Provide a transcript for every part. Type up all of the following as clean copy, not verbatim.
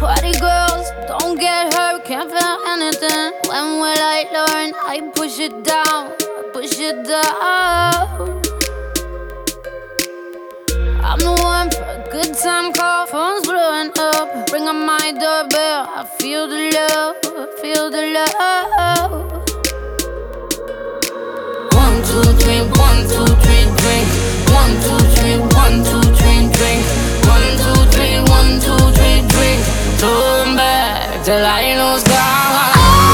Party girls, don't get hurt, can't feel anything. When will I learn? I push it down, push it down. I'm the one for a good time call, phone's blowing up. Ring on my doorbell, I feel the love, I feel the love. 1, 2, 3, 1, 2, 3, drink. 1, 2, 3, 1, 2, 3, drink. 1, 2, 3, 1, 2, 3, drink. Turn back till I lose God.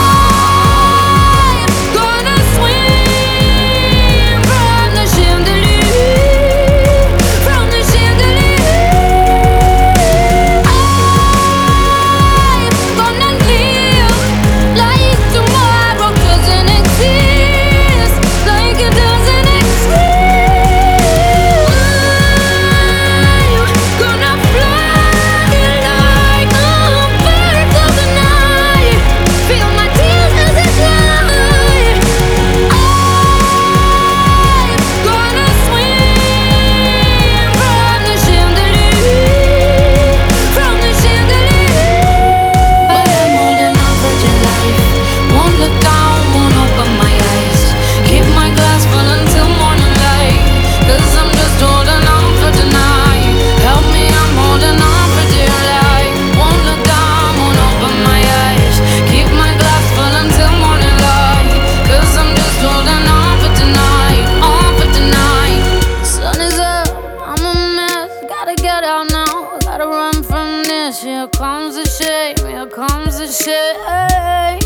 Here comes the shame, here comes the shame.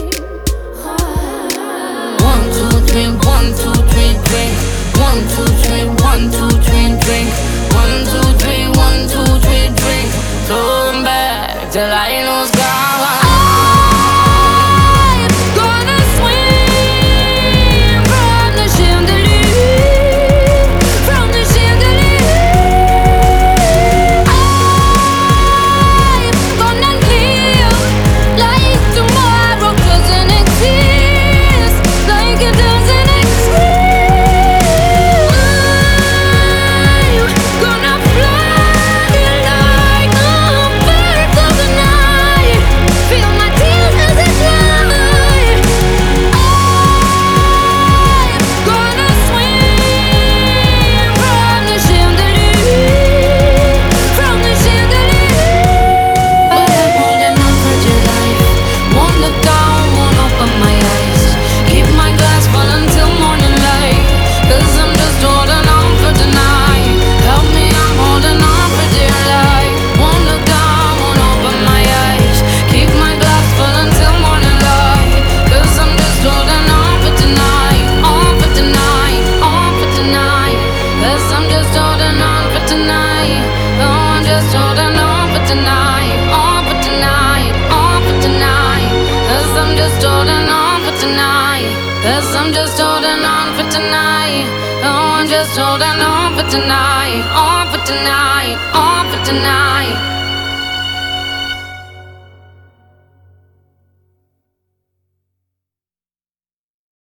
1, 2, 3, 1, 2, 3, drink. 1, 2, 3, 1, 2, 3, drink. 1, 2, 3, 1, 2, 3, drink. Turn back till I lose God. Cause I'm just holding on for tonight. Oh, I'm just holding on for tonight. On for tonight. On for tonight.